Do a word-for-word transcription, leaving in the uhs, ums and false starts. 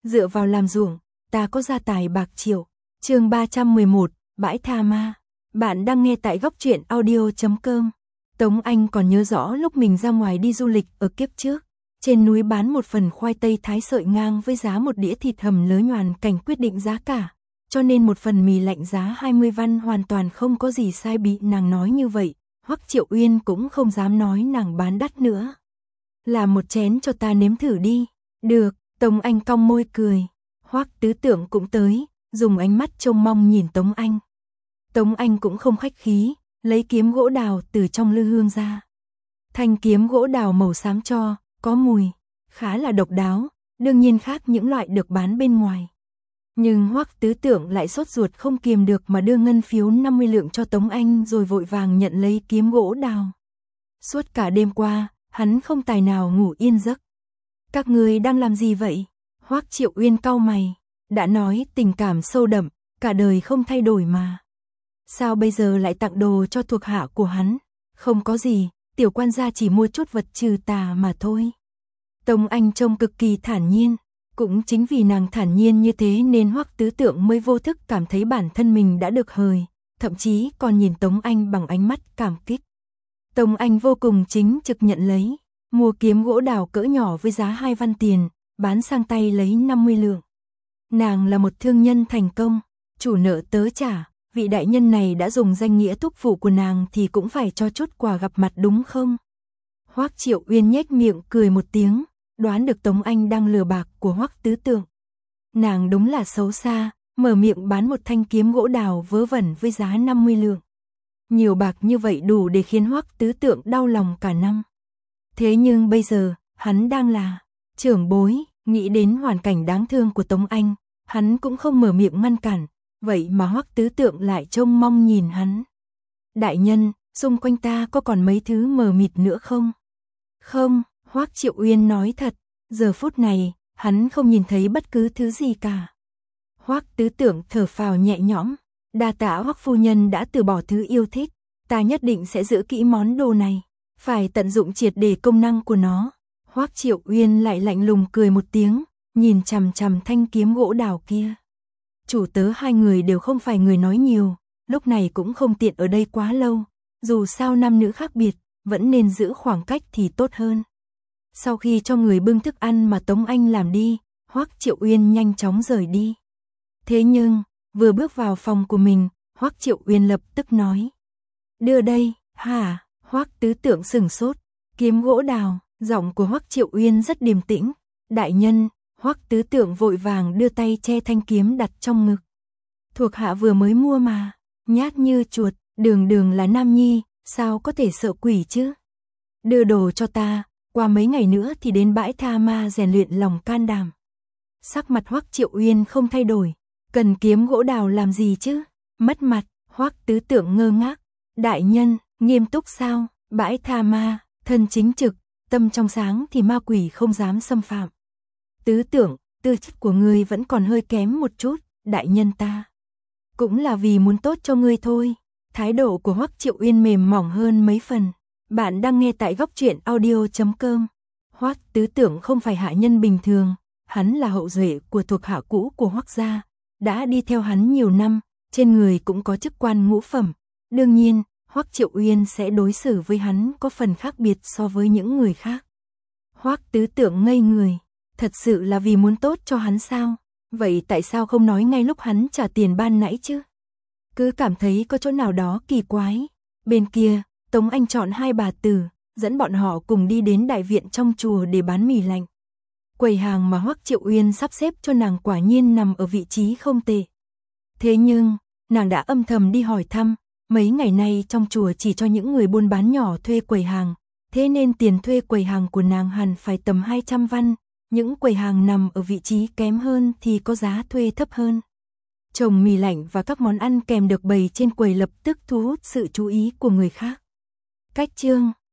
dựa vào làm ruộng, ta có gia tài bạc triệu. Chương ba trăm mười một, bãi tha ma. Bạn đang nghe tại góc truyện audio chấm com. Tống Anh còn nhớ rõ lúc mình ra ngoài đi du lịch ở kiếp trước, trên núi bán một phần khoai tây thái sợi ngang với giá một đĩa thịt hầm lớ nhoàn cảnh quyết định giá cả, cho nên một phần mì lạnh giá hai mươi văn hoàn toàn không có gì sai. Bị nàng nói như vậy, Hoắc Triệu Uyên cũng không dám nói nàng bán đắt nữa. Làm một chén cho ta nếm thử đi. Được, Tống Anh cong môi cười. Hoắc Tứ Tưởng cũng tới, dùng ánh mắt trông mong nhìn Tống Anh. Tống Anh cũng không khách khí, lấy kiếm gỗ đào từ trong lư hương ra. Thanh kiếm gỗ đào màu xám cho, có mùi, khá là độc đáo, đương nhiên khác những loại được bán bên ngoài. Nhưng Hoắc Tứ Tưởng lại sốt ruột không kiềm được mà đưa ngân phiếu năm mươi lượng cho Tống Anh rồi vội vàng nhận lấy kiếm gỗ đào. Suốt cả đêm qua, hắn không tài nào ngủ yên giấc. Các người đang làm gì vậy? Hoắc Triệu Uyên cau mày, đã nói tình cảm sâu đậm, cả đời không thay đổi mà. Sao bây giờ lại tặng đồ cho thuộc hạ của hắn? Không có gì, tiểu quan gia chỉ mua chút vật trừ tà mà thôi. Tống Anh trông cực kỳ thản nhiên, cũng chính vì nàng thản nhiên như thế nên Hoắc Tứ Tưởng mới vô thức cảm thấy bản thân mình đã được hời, thậm chí còn nhìn Tống Anh bằng ánh mắt cảm kích. Tống Anh vô cùng chính trực nhận lấy, mua kiếm gỗ đào cỡ nhỏ với giá hai văn tiền, bán sang tay lấy năm mươi lượng. Nàng là một thương nhân thành công, chủ nợ tớ trả, vị đại nhân này đã dùng danh nghĩa thúc phụ của nàng thì cũng phải cho chút quà gặp mặt đúng không? Hoắc Triệu Uyên nhếch miệng cười một tiếng, đoán được Tống Anh đang lừa bạc của Hoắc Tứ Tưởng. Nàng đúng là xấu xa, mở miệng bán một thanh kiếm gỗ đào vớ vẩn với giá năm mươi lượng. Nhiều bạc như vậy đủ để khiến Hoắc Tứ Tưởng đau lòng cả năm. Thế nhưng bây giờ, hắn đang là trưởng bối, nghĩ đến hoàn cảnh đáng thương của Tống Anh, hắn cũng không mở miệng ngăn cản, vậy mà Hoắc Tứ Tưởng lại trông mong nhìn hắn. Đại nhân, xung quanh ta có còn mấy thứ mờ mịt nữa không? Không, Hoắc Triệu Uyên nói thật, giờ phút này, hắn không nhìn thấy bất cứ thứ gì cả. Hoắc Tứ Tưởng thở phào nhẹ nhõm, đa tạ Hoắc phu nhân đã từ bỏ thứ yêu thích, ta nhất định sẽ giữ kỹ món đồ này, phải tận dụng triệt để công năng của nó. Hoắc Triệu Uyên lại lạnh lùng cười một tiếng, nhìn chằm chằm thanh kiếm gỗ đào kia. Chủ tớ hai người đều không phải người nói nhiều, lúc này cũng không tiện ở đây quá lâu, dù sao nam nữ khác biệt, vẫn nên giữ khoảng cách thì tốt hơn. Sau khi cho người bưng thức ăn mà Tống Anh làm đi, Hoắc Triệu Uyên nhanh chóng rời đi. Thế nhưng, vừa bước vào phòng của mình, Hoắc Triệu Uyên lập tức nói: "Đưa đây." "Hả?" Hoắc Tứ Tưởng sửng sốt. Kiếm gỗ đào, giọng của Hoắc Triệu Uyên rất điềm tĩnh. "Đại nhân." Hoắc Tứ Tưởng vội vàng đưa tay che thanh kiếm đặt trong ngực. "Thuộc hạ vừa mới mua mà." Nhát như chuột, đường đường là nam nhi, sao có thể sợ quỷ chứ? "Đưa đồ cho ta, qua mấy ngày nữa thì đến bãi tha ma rèn luyện lòng can đảm." Sắc mặt Hoắc Triệu Uyên không thay đổi. "Cần kiếm gỗ đào làm gì chứ? Mất mặt." Hoắc Tứ Tưởng ngơ ngác. "Đại nhân, nghiêm túc sao? Bãi tha ma, thân chính trực, tâm trong sáng thì ma quỷ không dám xâm phạm." "Tứ Tưởng, tư chất của ngươi vẫn còn hơi kém một chút, đại nhân ta cũng là vì muốn tốt cho ngươi thôi." Thái độ của Hoắc Triệu Uyên mềm mỏng hơn mấy phần. Bạn đang nghe tại góc truyện audio chấm com. Hoắc Tứ Tưởng không phải hạ nhân bình thường, hắn là hậu duệ của thuộc hạ cũ của Hoắc gia, đã đi theo hắn nhiều năm, trên người cũng có chức quan ngũ phẩm. Đương nhiên, Hoắc Triệu Uyên sẽ đối xử với hắn có phần khác biệt so với những người khác. Hoắc Tứ Tưởng ngây người, thật sự là vì muốn tốt cho hắn sao? Vậy tại sao không nói ngay lúc hắn trả tiền ban nãy chứ? Cứ cảm thấy có chỗ nào đó kỳ quái. Bên kia, Tống Anh chọn hai bà tử, dẫn bọn họ cùng đi đến đại viện trong chùa để bán mì lạnh. Quầy hàng mà Hoắc Triệu Uyên sắp xếp cho nàng quả nhiên nằm ở vị trí không tệ. Thế nhưng, nàng đã âm thầm đi hỏi thăm, mấy ngày nay trong chùa chỉ cho những người buôn bán nhỏ thuê quầy hàng, thế nên tiền thuê quầy hàng của nàng hẳn phải tầm hai trăm văn, những quầy hàng nằm ở vị trí kém hơn thì có giá thuê thấp hơn. Chồng mì lạnh và các món ăn kèm được bày trên quầy lập tức thu hút sự chú ý của người khác. Cách chương